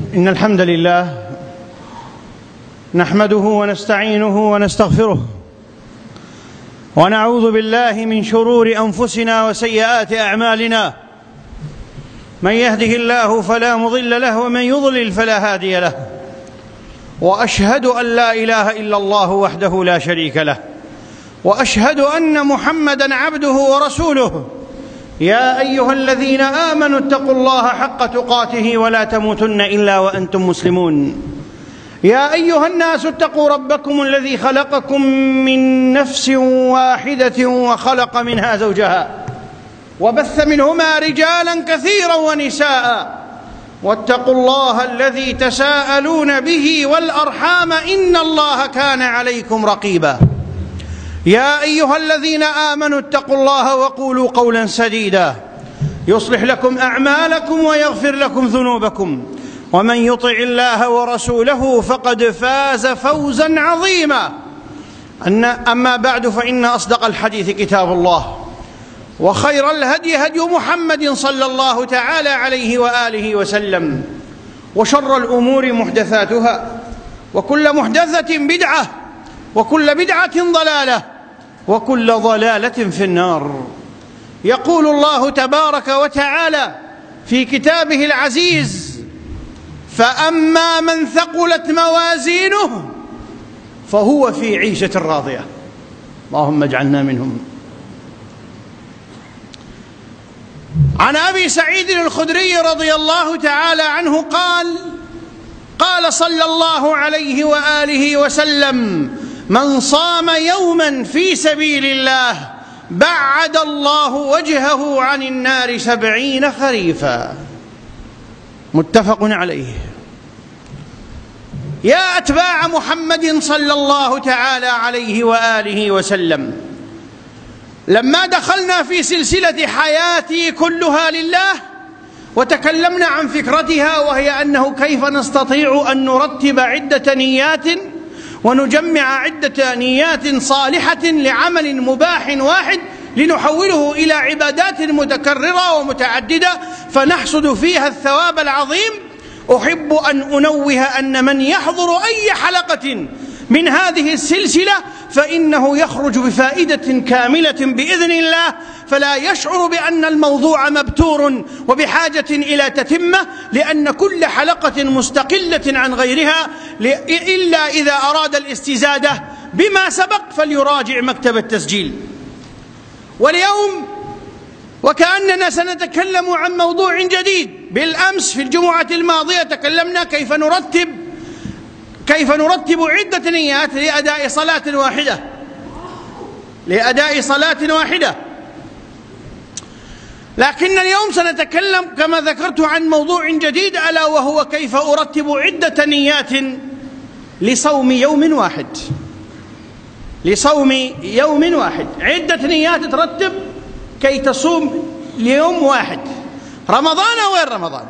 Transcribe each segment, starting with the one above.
إن الحمد لله نحمده ونستعينه ونستغفره ونعوذ بالله من شرور أنفسنا وسيئات أعمالنا. من يهده الله فلا مضل له ومن يضلل فلا هادي له، وأشهد أن لا إله إلا الله وحده لا شريك له، وأشهد أن محمدًا عبده ورسوله. يا أيها الذين آمنوا اتقوا الله حق تقاته ولا تموتن إلا وأنتم مسلمون. يا أيها الناس اتقوا ربكم الذي خلقكم من نفس واحدة وخلق منها زوجها وبث منهما رجالا كثيرا ونساء، واتقوا الله الذي تساءلون به والأرحام إن الله كان عليكم رقيبا. يا أيها الذين آمنوا اتقوا الله وقولوا قولا سديدا يصلح لكم أعمالكم ويغفر لكم ذنوبكم، ومن يطع الله ورسوله فقد فاز فوزا عظيما. أما بعد، فإن أصدق الحديث كتاب الله، وخير الهدي هدي محمد صلى الله تعالى عليه وآله وسلم، وشر الأمور محدثاتها، وكل محدثة بدعة، وكل بدعة ضلالة، وكل ضلالة في النار. يقول الله تبارك وتعالى في كتابه العزيز: فأما من ثقلت موازينه فهو في عيشة راضية. اللهم اجعلنا منهم. عن أبي سعيد الخدري رضي الله تعالى عنه قال صلى الله عليه وآله وسلم: من صام يوما في سبيل الله بعد الله وجهه عن النار 70 خريفا. متفق عليه. يا أتباع محمد صلى الله تعالى عليه وآله وسلم، لما دخلنا في سلسلة حياتي كلها لله وتكلمنا عن فكرتها، وهي أنه كيف نستطيع أن نرتب عدة نيات ونجمع عدة نيات صالحة لعمل مباح واحد لنحوله إلى عبادات متكررة ومتعددة فنحصد فيها الثواب العظيم، أحب أن أنوه أن من يحضر أي حلقة من هذه السلسلة فإنه يخرج بفائدة كاملة بإذن الله، فلا يشعر بأن الموضوع مبتور وبحاجة إلى تتمة، لأن كل حلقة مستقلة عن غيرها، إلا إذا أراد الاستزادة بما سبق فليراجع مكتب التسجيل. واليوم وكأننا سنتكلم عن موضوع جديد. بالأمس في الجمعة الماضية تكلمنا كيف نرتب عدة نيات لأداء صلاة واحدة، لكن اليوم سنتكلم كما ذكرت عن موضوع جديد، ألا وهو كيف أرتب عدة نيات لصوم يوم واحد. عدة نيات ترتب كي تصوم ليوم واحد، رمضان أو غير رمضان.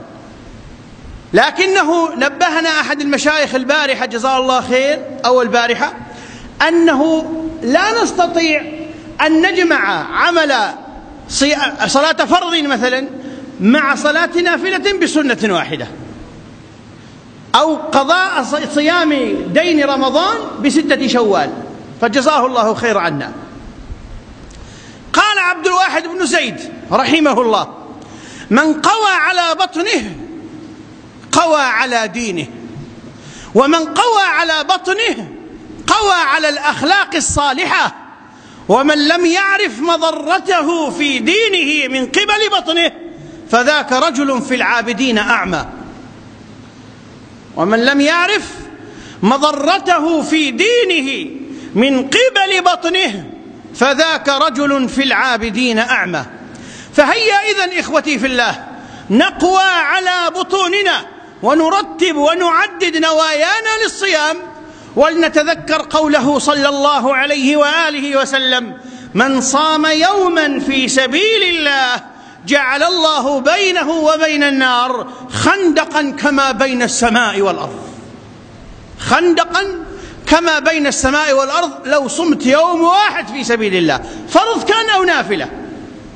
لكنه نبهنا أحد المشايخ البارحة جزاه الله خير أو البارحة أنه لا نستطيع أن نجمع عمل صلاة فرض مثلا مع صلاة نافلة بسنة واحدة، أو قضاء صيام دين رمضان ب6 شوال، فجزاه الله خير عنا. قال عبد الواحد بن زيد رحمه الله: من قوى على بطنه قوى على دينه، ومن قوى على بطنه قوى على الأخلاق الصالحة، ومن لم يعرف مضرته في دينه من قبل بطنه فذاك رجل في العابدين أعمى. ومن لم يعرف مضرته في دينه من قبل بطنه فذاك رجل في العابدين أعمى. فهيا إذن إخوتي في الله نقوى على بطوننا ونرتب ونعدد نوايانا للصيام، ولنتذكر قوله صلى الله عليه وآله وسلم: من صام يوما في سبيل الله جعل الله بينه وبين النار خندقا كما بين السماء والأرض. خندقا كما بين السماء والأرض لو صمت يوم واحد في سبيل الله، فرض كان أو نافلة.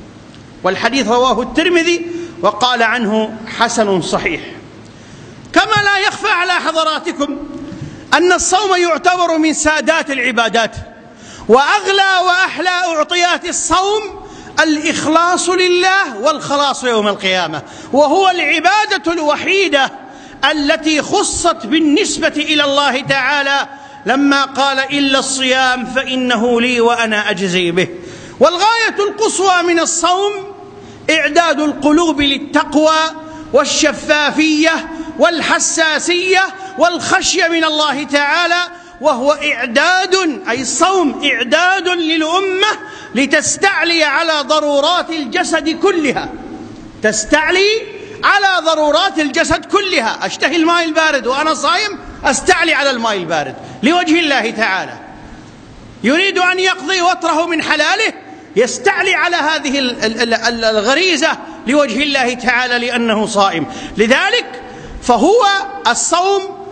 والحديث رواه الترمذي وقال عنه حسن صحيح. كما وما لا يخفى على حضراتكم أن الصوم يعتبر من سادات العبادات، وأغلى وأحلى أعطيات الصوم الإخلاص لله والخلاص يوم القيامة، وهو العبادة الوحيدة التي خصت بالنسبة إلى الله تعالى لما قال إلا الصيام فإنه لي وأنا أجزي به. والغاية القصوى من الصوم إعداد القلوب للتقوى والشفافية والحساسية والخشية من الله تعالى، وهو إعداد، أي الصوم إعداد للأمة لتستعلي على ضرورات الجسد كلها، تستعلي على ضرورات الجسد كلها. أشتهي الماء البارد وأنا صائم، أستعلي على الماء البارد لوجه الله تعالى. يريد أن يقضي وطره من حلاله، يستعلي على هذه الغريزة لوجه الله تعالى لأنه صائم. لذلك فهو الصوم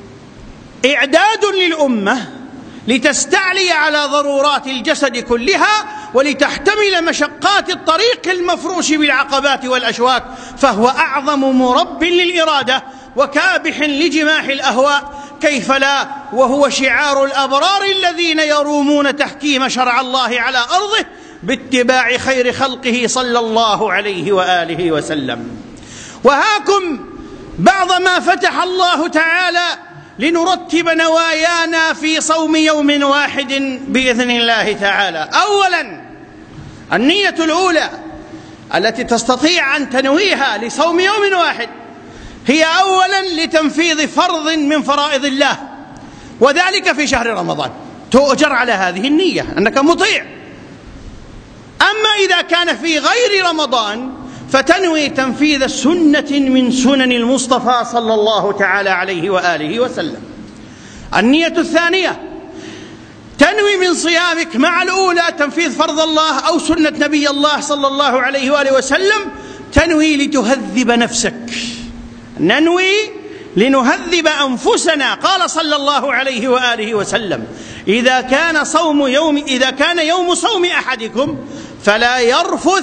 إعداد للأمة لتستعلي على ضرورات الجسد كلها ولتحتمل مشقات الطريق المفروش بالعقبات والأشواك، فهو أعظم مرب للإرادة وكابح لجماح الأهواء، كيف لا وهو شعار الأبرار الذين يرومون تحكيم شرع الله على أرضه باتباع خير خلقه صلى الله عليه وآله وسلم. وهاكم بعض ما فتح الله تعالى لنرتب نوايانا في صوم يوم واحد بإذن الله تعالى. أولا، النية الأولى التي تستطيع أن تنويها لصوم يوم واحد هي أولا لتنفيذ فرض من فرائض الله، وذلك في شهر رمضان، تؤجر على هذه النية أنك مطيع. أما إذا كان في غير رمضان فتنوي تنفيذ سنة من سنن المصطفى صلى الله تعالى عليه وآله وسلم. النية الثانية، تنوي من صيامك مع الأولى تنفيذ فرض الله أو سنة نبي الله صلى الله عليه وآله وسلم، تنوي لتهذب نفسك، ننوي لنهذب أنفسنا. قال صلى الله عليه وآله وسلم: إذا كان يوم صوم أحدكم فلا يرفث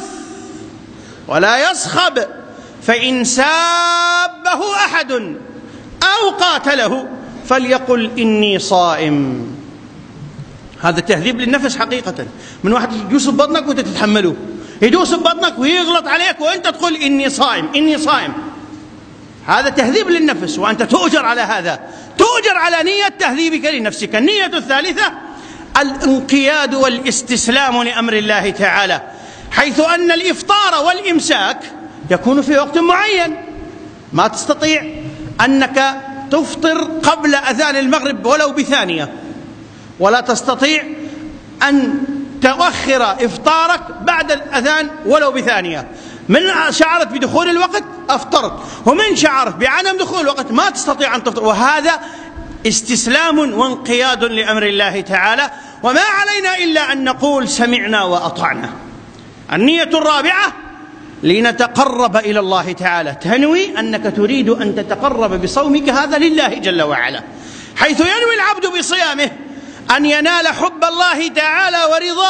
ولا يصخب، فإن سابه أحد أو قاتله فليقل إني صائم. هذا تهذيب للنفس حقيقة، من واحد يدوس ببطنك وأنت تتحمله، يدوس ببطنك ويغلط عليك وأنت تقول إني صائم إني صائم. هذا تهذيب للنفس، وأنت تؤجر على هذا، تؤجر على نية تهذيبك لنفسك. النية الثالثة، الانقياد والاستسلام لأمر الله تعالى، حيث أن الإفطار والإمساك يكون في وقت معين، ما تستطيع أنك تفطر قبل أذان المغرب ولو بثانية، ولا تستطيع أن تؤخر إفطارك بعد الأذان ولو بثانية. من شعرت بدخول الوقت أفطرت، ومن شعرت بعدم دخول الوقت ما تستطيع أن تفطر، وهذا استسلام وانقياد لأمر الله تعالى. وما علينا إلا أن نقول سمعنا وأطعنا. النية الرابعة، لنتقرب إلى الله تعالى، تنوي أنك تريد أن تتقرب بصومك هذا لله جل وعلا، حيث ينوي العبد بصيامه أن ينال حب الله تعالى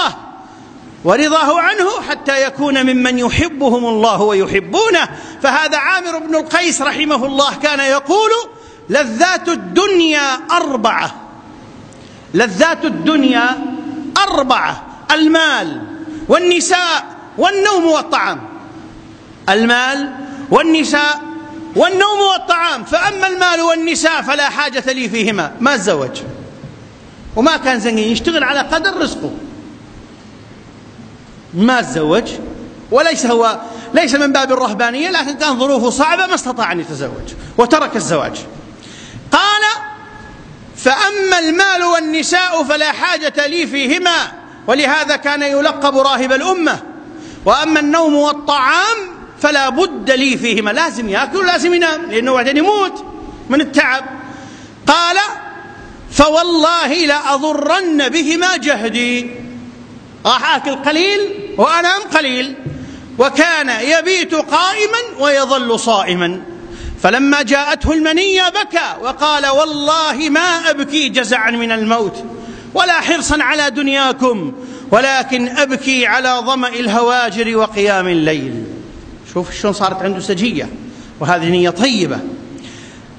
ورضاه عنه حتى يكون ممن يحبهم الله ويحبونه. فهذا عامر بن القيس رحمه الله كان يقول: لذات الدنيا أربعة، لذات الدنيا أربعة: المال والنساء والنوم والطعام. المال والنساء والنوم والطعام، فأما المال والنساء فلا حاجة لي فيهما، ما تزوج وما كان زنقين، يشتغل على قدر رزقه، ما تزوج، ليس من باب الرهبانية، لكن كان ظروفه صعبة ما استطاع أن يتزوج وترك الزواج. قال: فأما المال والنساء فلا حاجة لي فيهما، ولهذا كان يلقب راهب الأمة. وأما النوم والطعام فلا بد لي فيهما، لازم يأكل لازم ينام، لأنه بعدين يموت من التعب. قال: فوالله لأضرن بهما جهدي، راح آكل قليل وأنام قليل. وكان يبيت قائما ويظل صائما، فلما جاءته المنية بكى وقال: والله ما أبكي جزعا من الموت ولا حرصا على دنياكم، ولكن أبكي على ظمأ الهواجر وقيام الليل. شوف شلون صارت عنده سجية، وهذه نية طيبة.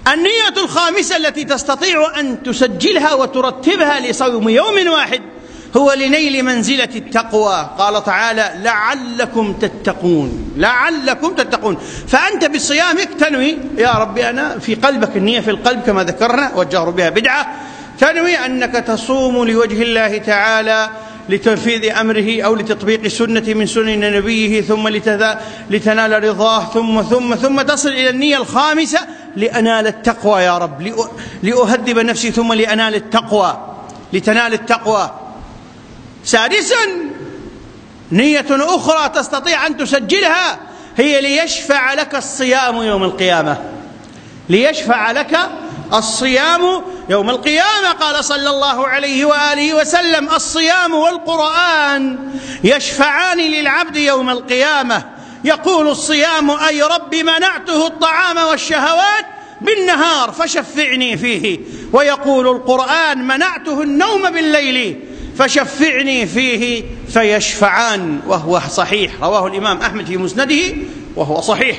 النية الخامسة التي تستطيع أن تسجلها وترتبها لصوم يوم واحد هو لنيل منزلة التقوى. قال تعالى: لعلكم تتقون، لعلكم تتقون. فأنت بصيامك تنوي: يا ربي أنا في قلبك، النية في القلب كما ذكرنا والجهر بها بدعة، تنوي أنك تصوم لوجه الله تعالى لتنفيذ أمره أو لتطبيق سنة من سنن نبيه، ثم لتنال رضاه، ثم تصل إلى النية الخامسة: لأنال التقوى يا رب، لأهذب نفسي، ثم لأنال التقوى، لتنال التقوى. سادسا، نية أخرى تستطيع أن تسجلها هي ليشفع لك الصيام يوم القيامة، ليشفع لك الصيام يوم القيامة. قال صلى الله عليه وآله وسلم: الصيام والقرآن يشفعان للعبد يوم القيامة. يقول الصيام: أي رب منعته الطعام والشهوات بالنهار فشفعني فيه. ويقول القرآن: منعته النوم بالليل فشفعني فيه. فيشفعان، وهو صحيح، رواه الإمام أحمد في مسنده وهو صحيح.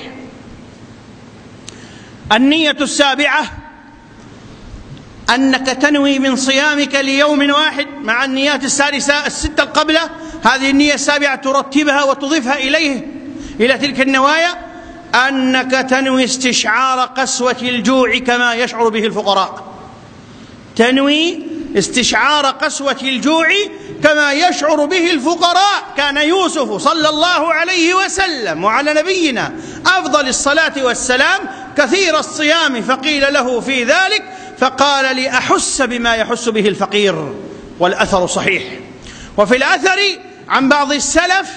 النية السابعة أنك تنوي من صيامك ليوم واحد مع النيات الستة قبله. هذه النية السابعة ترتبها وتضيفها إلى تلك النوايا، أنك تنوي استشعار قسوة الجوع كما يشعر به الفقراء. تنوي استشعار قسوة الجوع كما يشعر به الفقراء. كان يوسف صلى الله عليه وسلم وعلى نبينا أفضل الصلاة والسلام كثير الصيام، فقيل له في ذلك فقال: لأحس بما يحس به الفقير. والأثر صحيح. وفي الأثر عن بعض السلف: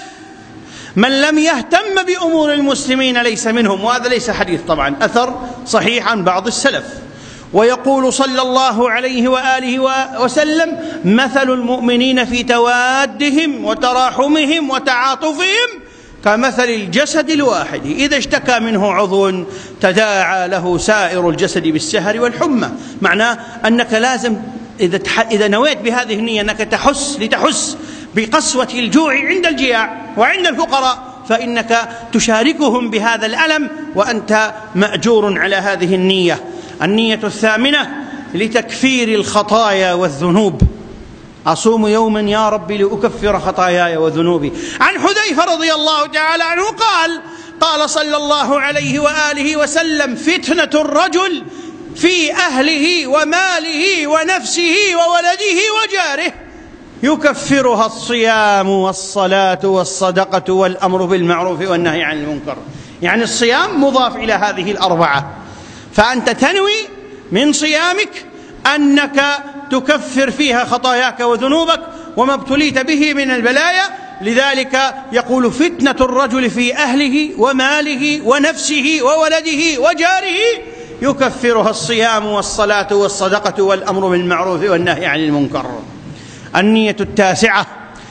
من لم يهتم بأمور المسلمين ليس منهم. وهذا ليس حديث طبعا، أثر صحيح عن بعض السلف. ويقول صلى الله عليه وآله وسلم: مثل المؤمنين في توادهم وتراحمهم وتعاطفهم كمثل الجسد الواحد إذا اشتكى منه عضو تداعى له سائر الجسد بالسهر والحمى. معناه أنك لازم إذا نويت بهذه النية أنك لتحس بقسوة الجوع عند الجياع وعند الفقراء، فإنك تشاركهم بهذا الألم وأنت مأجور على هذه النية. النية الثامنة: لتكفير الخطايا والذنوب. أصوم يوما يا رب لأكفر خطاياي وذنوبي. عن حذيفة رضي الله تعالى عنه قال صلى الله عليه وآله وسلم: فتنة الرجل في أهله وماله ونفسه وولده وجاره يكفرها الصيام والصلاة والصدقة والأمر بالمعروف والنهي عن المنكر. يعني الصيام مضاف إلى هذه الأربعة. فأنت تنوي من صيامك أنك تكفر فيها خطاياك وذنوبك وما ابتليت به من البلايا. لذلك يقول: فتنة الرجل في أهله وماله ونفسه وولده وجاره يكفرها الصيام والصلاة والصدقة والأمر بالمعروف والنهي عن المنكر. النية التاسعة: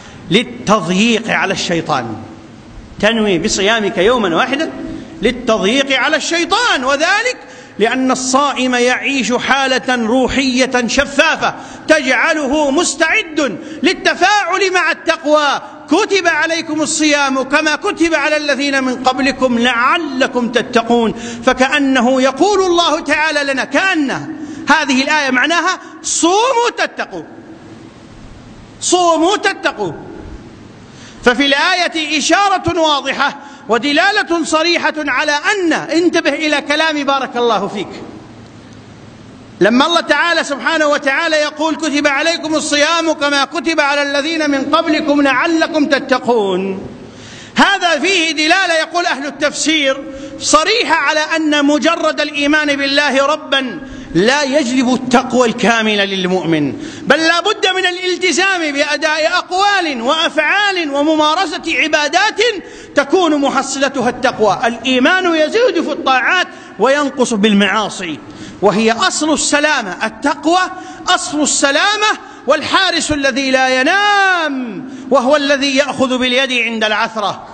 للتضييق على الشيطان. تنوي بصيامك يوما واحدا للتضييق على الشيطان، وذلك لأن الصائم يعيش حالة روحية شفافة تجعله مستعد للتفاعل مع التقوى. كتب عليكم الصيام كما كتب على الذين من قبلكم لعلكم تتقون. فكأنه يقول الله تعالى لنا، كأن هذه الآية معناها: صوموا تتقوا، صوموا تتقوا. ففي الآية إشارة واضحة ودلالة صريحة على أن، انتبه إلى كلامي بارك الله فيك، لما الله تعالى سبحانه وتعالى يقول: كتب عليكم الصيام كما كتب على الذين من قبلكم لعلكم تتقون، هذا فيه دلالة، يقول أهل التفسير، صريحة على أن مجرد الإيمان بالله ربا لا يجلب التقوى الكاملة للمؤمن، بل لا بد من الالتزام بأداء أقوال وأفعال وممارسة عبادات تكون محصلتها التقوى. الإيمان يزيد في الطاعات وينقص بالمعاصي، وهي أصل السلامة. التقوى أصل السلامة، والحارس الذي لا ينام وهو الذي يأخذ باليد عند العثرة.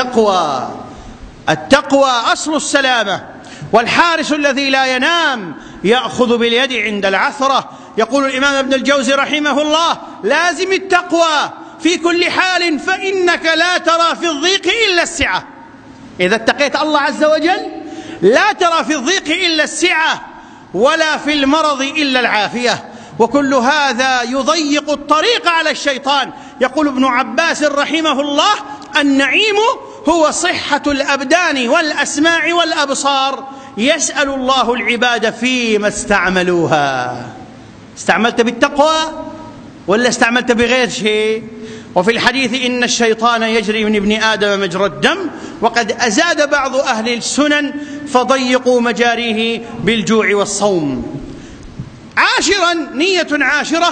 التقوى أصل السلامة، والحارس الذي لا ينام يأخذ باليد عند العثرة. يقول الإمام ابن الجوزي رحمه الله: لازم التقوى في كل حال، فإنك لا ترى في الضيق إلا السعة. إذا اتقيت الله عز وجل لا ترى في الضيق إلا السعة، ولا في المرض إلا العافية، وكل هذا يضيق الطريق على الشيطان. يقول ابن عباس رحمه الله: النعيم هو صحة الأبدان والأسماع والأبصار، يسأل الله العباد فيما استعملوها. استعملت بالتقوى ولا استعملت بغير شيء؟ وفي الحديث: إن الشيطان يجري من ابن آدم مجرى الدم، وقد أزاد بعض أهل السنن فضيقوا مجاريه بالجوع والصوم. عاشرا، نية عاشرة: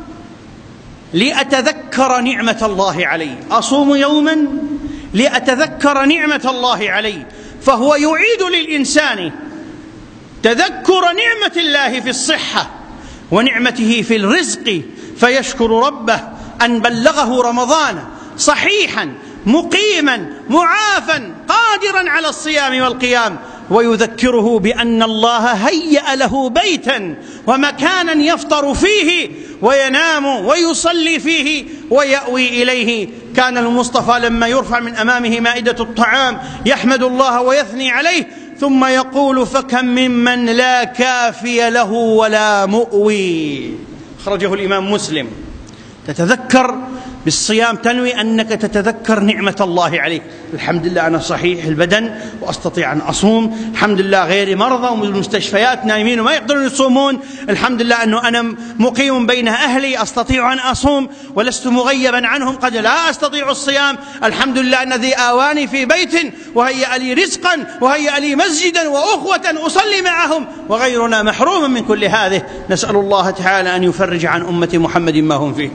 لأتذكر نعمة الله علي. أصوم يوما لأتذكر نعمة الله علي، فهو يعيد للإنسان تذكر نعمة الله في الصحة ونعمته في الرزق، فيشكر ربه أن بلغه رمضان صحيحا مقيما معافا قادرا على الصيام والقيام، ويذكره بأن الله هيأ له بيتا ومكانا يفطر فيه وينام ويصلي فيه ويأوي إليه. كان المصطفى لما يرفع من أمامه مائدة الطعام يحمد الله ويثني عليه، ثم يقول: فكم ممن لا كافي له ولا مؤوي. أخرجه الإمام مسلم. تتذكر بالصيام، تنوي أنك تتذكر نعمة الله عليك. الحمد لله أنا صحيح البدن وأستطيع أن أصوم، الحمد لله غيري مرضى والمستشفيات نايمين وما يقدرون يصومون، الحمد لله أنه أنا مقيم بين أهلي أستطيع أن أصوم ولست مغيبا عنهم قد لا أستطيع الصيام، الحمد لله الذي آواني في بيت وهيأ لي رزقا وهيأ لي مسجدا وأخوة أصلي معهم، وغيرنا محروم من كل هذه. نسأل الله تعالى أن يفرج عن أمة محمد ما هم فيه.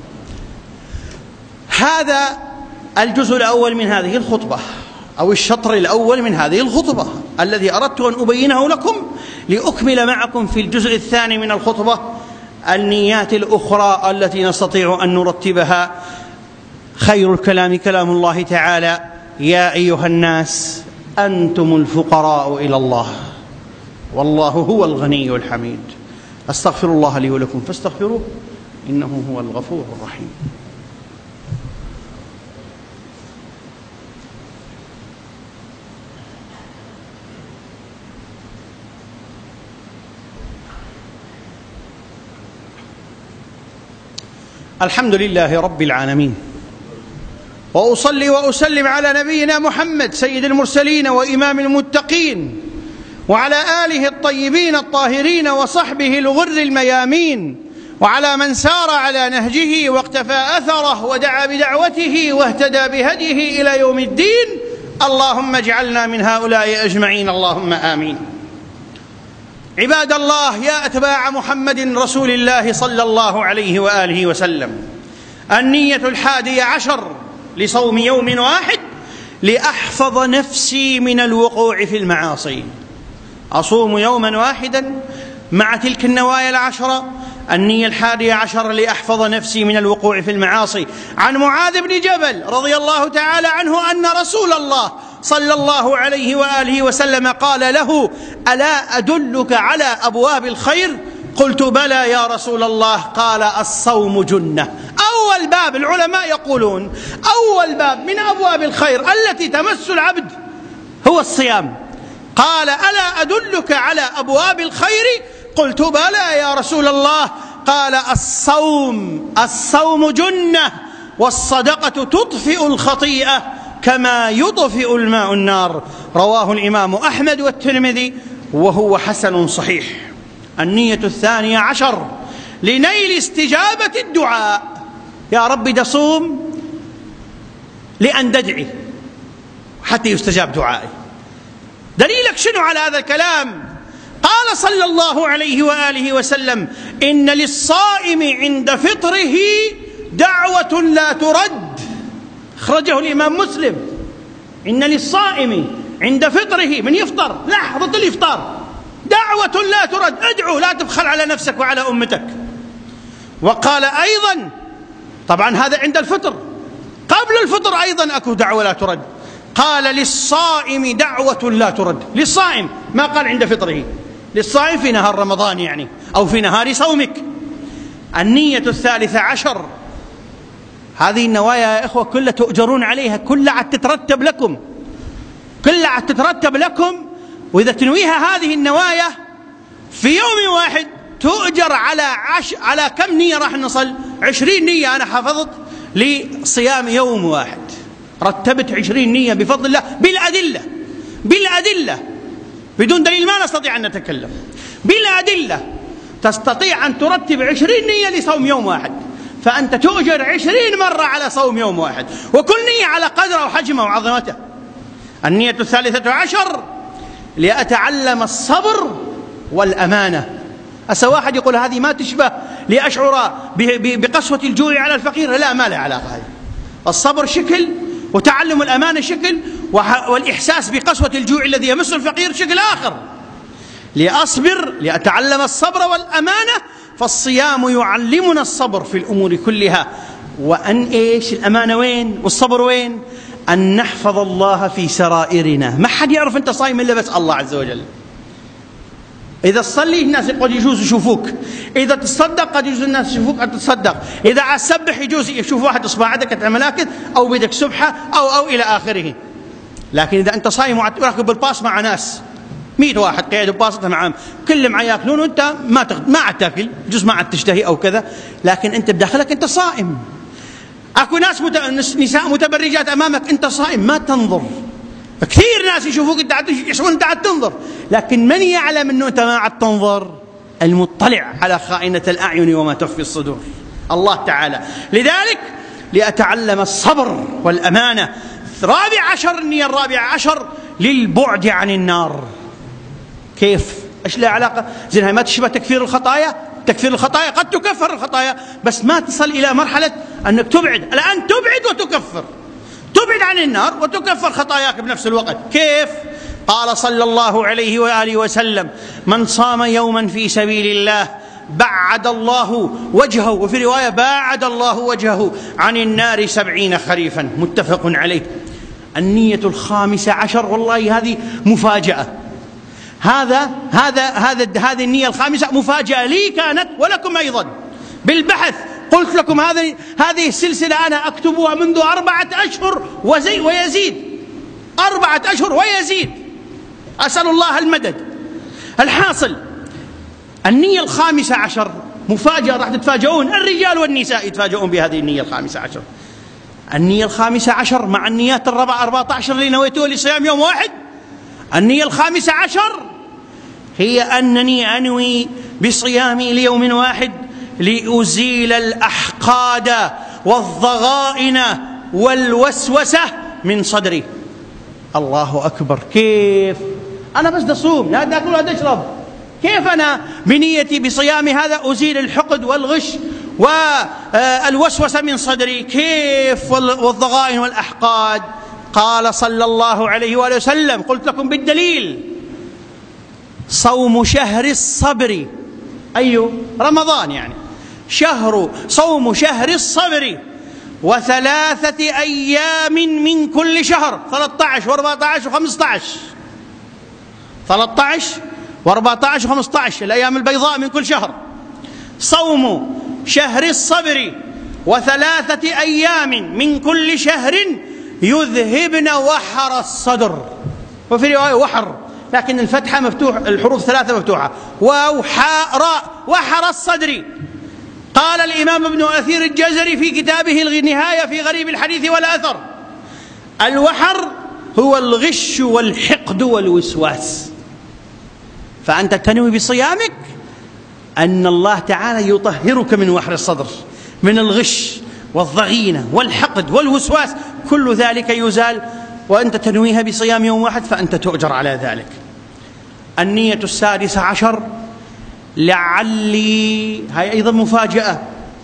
هذا الجزء الأول من هذه الخطبة، أو الشطر الأول من هذه الخطبة الذي أردت أن أبينه لكم، لأكمل معكم في الجزء الثاني من الخطبة النيات الأخرى التي نستطيع أن نرتبها. خير الكلام كلام الله تعالى: يا أيها الناس أنتم الفقراء إلى الله والله هو الغني الحميد. أستغفر الله لي ولكم فاستغفروه إنه هو الغفور الرحيم. الحمد لله رب العالمين، وأصلي وأسلم على نبينا محمد سيد المرسلين وإمام المتقين، وعلى آله الطيبين الطاهرين وصحبه الغر الميامين، وعلى من سار على نهجه واقتفى أثره ودعا بدعوته واهتدى بهديه إلى يوم الدين. اللهم اجعلنا من هؤلاء أجمعين، اللهم آمين. عباد الله، يا أتباع محمد رسول الله صلى الله عليه وآله وسلم، النية 11 لصوم يوم واحد: لأحفظ نفسي من الوقوع في المعاصي. أصوم يوما واحدا مع تلك النوايا 10. النية 11 لأحفظ نفسي من الوقوع في المعاصي. عن معاذ بن جبل رضي الله تعالى عنه أن رسول الله صلى الله عليه وآله وسلم قال له: ألا أدلك على أبواب الخير؟ قلت: بلى يا رسول الله. قال: الصوم جنة. أول باب، العلماء يقولون أول باب من أبواب الخير التي تمس العبد هو الصيام. قال: ألا أدلك على أبواب الخير؟ قلت: بلى يا رسول الله. قال: الصوم جنة، والصدقة تطفئ الخطيئة كما يطفئ الماء النار. رواه الإمام أحمد والترمذي وهو حسن صحيح. النية 12 لنيل استجابة الدعاء. يا رب دصوم لأن تدعي حتى يستجاب دعائي. دليلك شنو على هذا الكلام؟ قال صلى الله عليه وآله وسلم: إن للصائم عند فطره دعوة لا ترد. أخرجه الإمام مسلم. إن للصائم عند فطره، من يفطر لحظة الإفطار، دعوة لا ترد. ادعو، لا تبخل على نفسك وعلى أمتك. وقال أيضا، طبعا هذا عند الفطر، قبل الفطر أيضا أكو دعوة لا ترد. قال: للصائم دعوة لا ترد. للصائم، ما قال عند فطره، للصائم في نهار رمضان يعني، أو في نهار صومك. النية 13. هذه النوايا يا إخوة كلها تؤجرون عليها، كلها عاد تترتب لكم، كلها عاد تترتب لكم. وإذا تنويها هذه النوايا في يوم واحد تؤجر على كم نية راح نصل؟ 20 نية أنا حفظت لصيام يوم واحد، رتبت 20 نية بفضل الله بالأدلة بدون دليل ما نستطيع أن نتكلم، بالأدلة تستطيع أن ترتب 20 نية لصوم يوم واحد، فأنت تؤجر 20 مرة على صوم يوم واحد، وكل نية على قدره وحجمه وعظمته. النية 13 لأتعلم الصبر والأمانة. أسا واحد يقول هذه ما تشبه لأشعر بقسوة الجوع على الفقير، لا، ما له علاقة. هذه الصبر شكل، وتعلم الأمانة شكل، والإحساس بقسوة الجوع الذي يمس الفقير شكل آخر. لأصبر، لأتعلم الصبر والأمانة، فالصيام يعلمنا الصبر في الأمور كلها. وأن إيش الأمانة وين والصبر وين؟ أن نحفظ الله في سرائرنا، ما حد يعرف أنت صايم إلا بس الله عز وجل. إذا تصلي الناس قد يجوز يشوفوك، إذا تصدق قد يجوز الناس يشوفوك أن تتصدق، إذا عسبح يجوز يشوف واحد إصبعك تعمل أو بدك سبحة أو إلى آخره. لكن إذا أنت صايم وراكب بالباص مع ناس 100 واحد قاعد بباسطة معهم كلهم ياكلون وأنت ما عاد تاكل، جزء ما عاد تشتهي أو كذا، لكن أنت بداخلك أنت صائم. أكو ناس نساء متبرجات أمامك، أنت صائم ما تنظر. كثير ناس يشوفوك أنت يحسبون أنت عاد تنظر، لكن من يعلم أنه أنت ما عاد تنظر؟ المطلع على خائنة الأعين وما تخفي الصدور، الله تعالى. لذلك لأتعلم الصبر والأمانة. 14 النية 14 للبعد عن النار. كيف؟ إيش له علاقة؟ زين هاي ما تشبه تكفير الخطايا؟ تكفير الخطايا قد تكفر الخطايا، بس ما تصل إلى مرحلة أنك تبعد. الآن تبعد وتكفر، تبعد عن النار وتكفر خطاياك بنفس الوقت. كيف؟ قال صلى الله عليه وآله وسلم: من صام يوما في سبيل الله بعد الله وجهه، وفي رواية باعد الله وجهه عن النار 70 خريفا، متفق عليه. النية 15، والله هذه مفاجأة. هذه النية 5 مفاجأة لي كانت ولكم أيضا بالبحث. قلت لكم هذه السلسلة أنا أكتبها منذ 4 أشهر ويزيد، 4 أشهر ويزيد، أسأل الله المدد. الحاصل النية 15 مفاجأة، راح تتفاجئون، الرجال والنساء يتفاجئون بهذه النية 15. النية 15 مع النيات 14 اللي نويتوها لصيام يوم واحد. النية 15 هي أنني أنوي بصيامي ليوم واحد لأزيل الأحقاد والضغائن والوسوسة من صدري. الله أكبر. كيف؟ أنا بس أصوم، لا أكل ولا أشرب، كيف أنا بنيتي بصيامي هذا أزيل الحقد والغش والوسوسة من صدري؟ كيف؟ والضغائن والأحقاد. قال صلى الله عليه وآله وسلم، قلت لكم بالدليل: صوم شهر الصبر، رمضان يعني صوم شهر الصبر، و3 أيام من كل شهر، 13 و14 و15، 13 و14 و15 الأيام البيضاء من كل شهر. صوم شهر الصبر و3 أيام من كل شهر يذهبن وحر الصدر، وفي رواية وحر، لكن الفتحة مفتوح، الحروف 3 مفتوحة، واو حاء راء، وحر الصدر. قال الإمام ابن أثير الجزري في كتابه النهاية في غريب الحديث والأثر: الوحر هو الغش والحقد والوسواس. فأنت تنوي بصيامك أن الله تعالى يطهرك من وحر الصدر، من الغش والضغينة والحقد والوسواس، كل ذلك يزال وأنت تنويها بصيام يوم واحد، فأنت تؤجر على ذلك. النية 16 لعلي، هاي أيضا مفاجأة،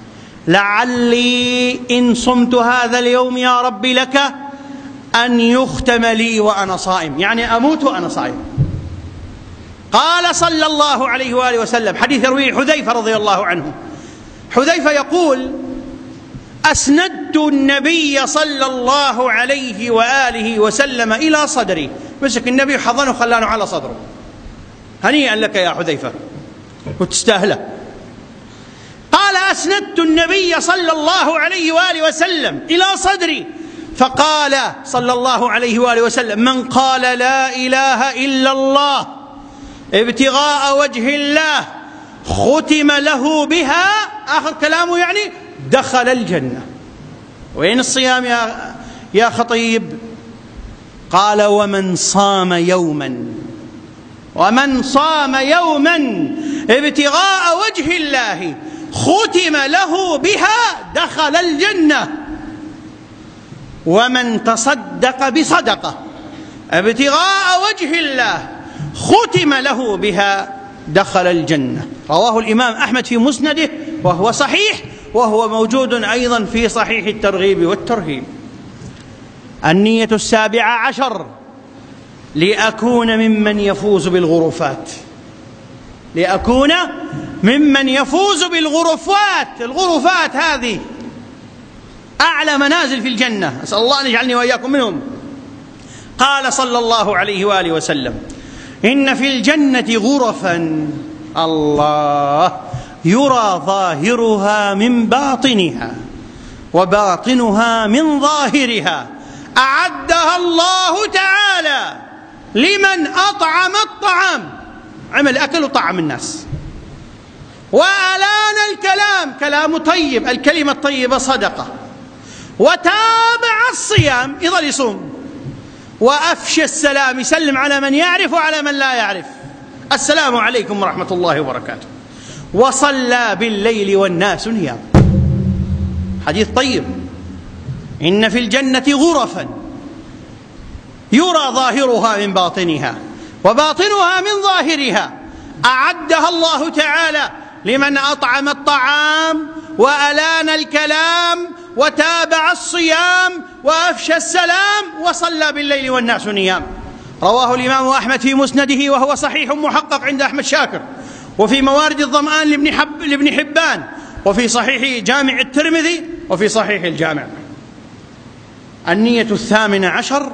لعلي إن صمت هذا اليوم يا ربي لك أن يختم لي وأنا صائم، يعني أموت وأنا صائم. قال صلى الله عليه وآله وسلم، حديث يرويه حذيفة رضي الله عنه، حذيفة يقول: أسندت النبي صلى الله عليه وآله وسلم إلى صدري، مسك النبي حضنه وخلانه على صدره. هنيئا لك يا حذيفة وتستاهله. قال: أسندت النبي صلى الله عليه وآله وسلم إلى صدري، فقال صلى الله عليه وآله وسلم: من قال لا إله إلا الله ابتغاء وجه الله ختم له بها، آخر كلامه يعني دخل الجنة. وين الصيام يا خطيب؟ قال ومن صام يوما ابتغاء وجه الله ختم له بها دخل الجنة. ومن تصدق بصدقة ابتغاء وجه الله ختم له بها دخل الجنة. رواه الإمام أحمد في مسنده وهو صحيح، وهو موجود أيضا في صحيح الترغيب والترهيب. النية 17 لأكون ممن يفوز بالغرفات. الغرفات هذه أعلى منازل في الجنة، أسأل الله أن يجعلني وإياكم منهم. قال صلى الله عليه وآله وسلم: إن في الجنة غرفا الله يرى ظاهرها من باطنها وباطنها من ظاهرها، أعدها الله تعالى لمن أطعم الطعام، عمل أكل وطعم الناس، وألان الكلام، كلام طيب، الكلمة الطيبة صدقة، وتابع الصيام، يظل يصوم، وأفشى السلام، يسلم على من يعرف وعلى من لا يعرف، السلام عليكم ورحمة الله وبركاته، وصلى بالليل والناس نيام. حديث طيب. إن في الجنة غرفا يرى ظاهرها من باطنها وباطنها من ظاهرها، أعدها الله تعالى لمن أطعم الطعام وألان الكلام وتابع الصيام وأفشى السلام وصلى بالليل والناس نيام. رواه الإمام أحمد في مسنده وهو صحيح محقق عند أحمد شاكر، وفي موارد الظمآن لابن حبان، وفي صحيح جامع الترمذي، وفي صحيح الجامع. النية 18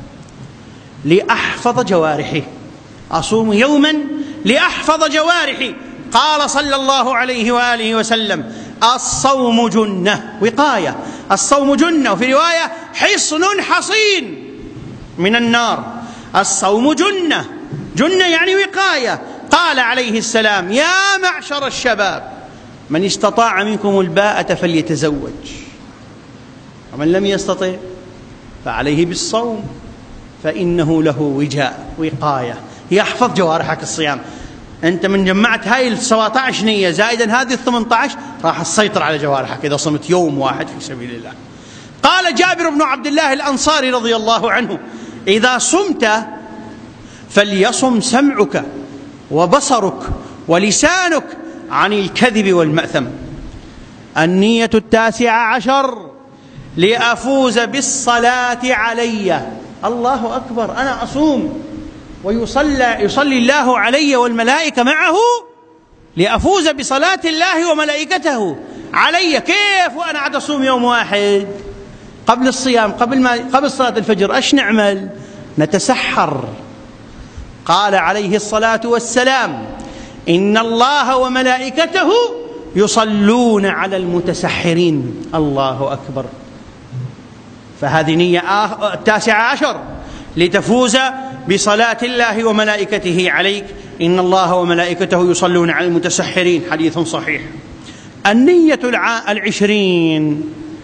لأحفظ جوارحي، أصوم يوما لأحفظ جوارحي. قال صلى الله عليه وآله وسلم: الصوم جنة، وقاية، الصوم جنة، وفي رواية حصن حصين من النار. الصوم جنة، جنة يعني وقاية. قال عليه السلام: يا معشر الشباب من استطاع منكم الباءة فليتزوج، ومن لم يستطع فعليه بالصوم فإنه له وجاء، وقاية، يحفظ جوارحك. الصيام أنت من جمعت هاي 17 نية زائدا هذه 18 راح تسيطر على جوارحك إذا صمت يوم واحد في سبيل الله. قال جابر بن عبد الله الأنصاري رضي الله عنه: إذا صمت فليصم سمعك وبصرك ولسانك عن الكذب والمأثم. النية 19 لأفوز بالصلاة علي. الله أكبر، أنا أصوم ويصلي الله علي والملائكة معه لأفوز بصلاة الله وملائكته علي. كيف وأنا عاد أصوم يوم واحد؟ قبل الصيام، قبل صلاة الفجر أش نعمل؟ نتسحر. قال عليه الصلاة والسلام: إن الله وملائكته يصلون على المتسحرين. الله أكبر. فهذه نية 19 لتفوز بصلاة الله وملائكته عليك. إن الله وملائكته يصلون على المتسحرين، حديث صحيح. النية 20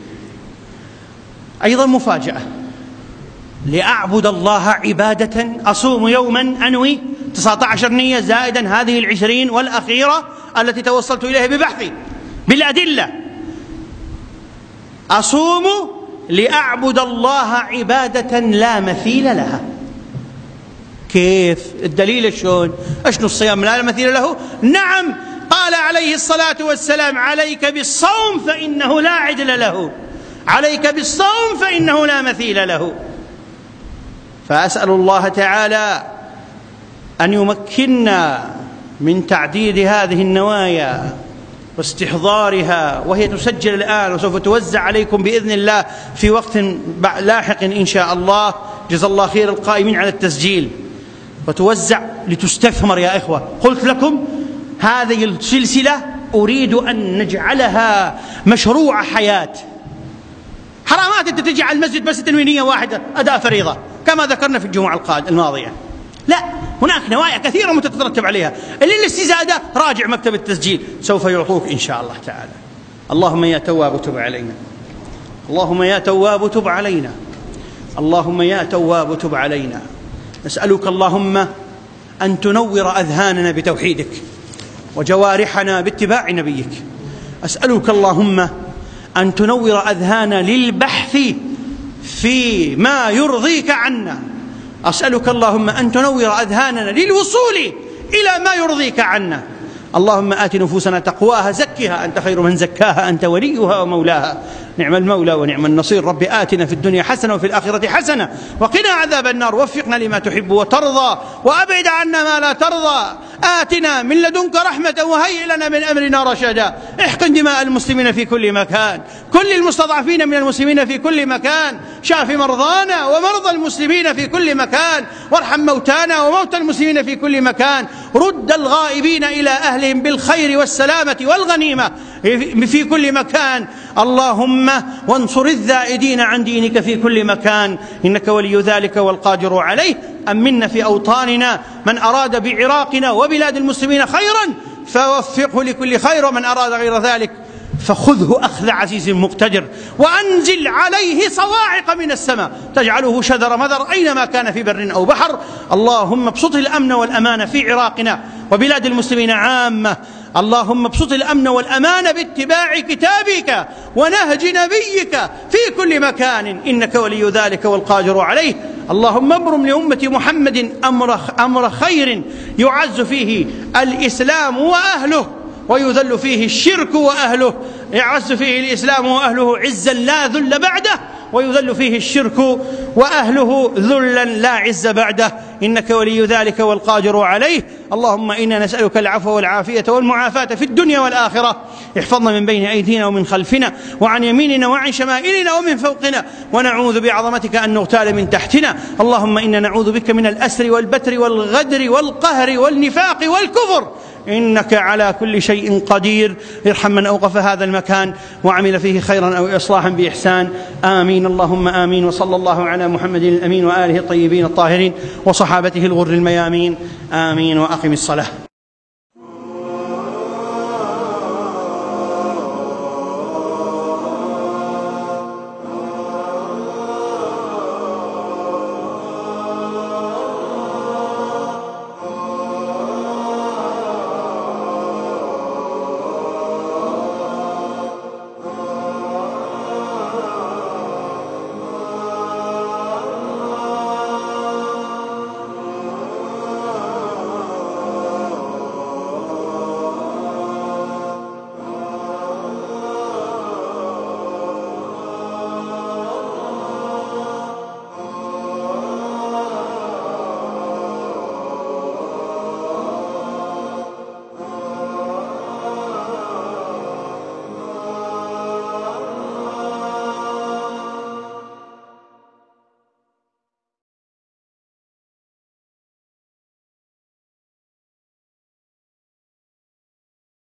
أيضا مفاجأة، لأعبد الله عبادة، أصوم يوما أنوي 19 نية زائدا هذه 20 والأخيرة التي توصلت إليها ببحثي بالأدلة. أصوم لأعبد الله عبادة لا مثيل لها. كيف؟ الدليل شلون؟ أشنو الصيام لا مثيل له؟ نعم، قال عليه الصلاة والسلام: عليك بالصوم فإنه لا عدل له، عليك بالصوم فإنه لا مثيل له. فأسأل الله تعالى أن يمكننا من تعديد هذه النوايا واستحضارها، وهي تسجل الآن وسوف توزع عليكم بإذن الله في وقت لاحق إن شاء الله. جزا الله خير القائمين على التسجيل، وتوزع لتستثمر يا إخوة. قلت لكم هذه السلسلة أريد أن نجعلها مشروع حياة. حرامات أنت تجي على المسجد بس تنوي نية واحدة أداء فريضة كما ذكرنا في الجمعة الماضية. لا، هناك نوايا كثيرة متترتب عليها. الاستزادة راجع مكتب التسجيل، سوف يعطوك إن شاء الله تعالى. اللهم يا تواب تب علينا، اللهم يا تواب تب علينا، اللهم يا تواب تب علينا. نسألك اللهم أن تنور أذهاننا بتوحيدك وجوارحنا باتباع نبيك. أسألك اللهم أن تنور أذهاننا للبحث في ما يرضيك عنا. أسألك اللهم أن تنور أذهاننا للوصول إلى ما يرضيك عنا. اللهم آت نفوسنا تقواها، زكها أنت خير من زكاها، أنت وليها ومولاها، نعم المولى ونعم النصير. رب آتنا في الدنيا حسنة وفي الآخرة حسنة وقنا عذاب النار، وفقنا لما تحب وترضى وأبعد عنا ما لا ترضى. آتنا من لدنك رحمة وهيئ لنا من أمرنا رشدا. احقن دماء المسلمين في كل مكان، كل المستضعفين من المسلمين في كل مكان، شاف مرضانا ومرضى المسلمين في كل مكان، وارحم موتانا وموتى المسلمين في كل مكان. رد الغائبين إلى أهلهم بالخير والسلامة والغنيمة في كل مكان. اللهم وانصر الذائدين عن دينك في كل مكان، إنك ولي ذلك والقادر عليه. أمنا في أوطاننا، من أراد بعراقنا وبلاد المسلمين خيرا فوفقه لكل خير، ومن أراد غير ذلك فخذه أخذ عزيز مقتدر، وأنزل عليه صواعق من السماء تجعله شذر مذر أينما كان في بر أو بحر. اللهم ابسط الأمن والأمان في عراقنا وبلاد المسلمين عامة. اللهم ابسط الأمن والأمان باتباع كتابك ونهج نبيك في كل مكان، إنك ولي ذلك والقادر عليه. اللهم ابرم لأمة محمد أمر خير يعز فيه الإسلام وأهله ويذل فيه الشرك وأهله، يعز فيه الإسلام وأهله عزا لا ذل بعده، ويذل فيه الشرك وأهله ذلا لا عز بعده، إنك ولي ذلك والقادر عليه. اللهم إنا نسألك العفو والعافية والمعافاة في الدنيا والآخرة. احفظنا من بين أيدينا ومن خلفنا وعن يميننا وعن شمائلنا ومن فوقنا، ونعوذ بعظمتك أن نغتال من تحتنا. اللهم إنا نعوذ بك من الأسر والبتر والغدر والقهر والنفاق والكفر، إنك على كل شيء قدير. ارحم من أوقف هذا المكان وعمل فيه خيرا أو إصلاحا بإحسان. آمين اللهم آمين. وصلى الله على محمد الأمين وآله الطيبين الطاهرين وصحابته الغر الميامين. آمين. وأقم الصلاة.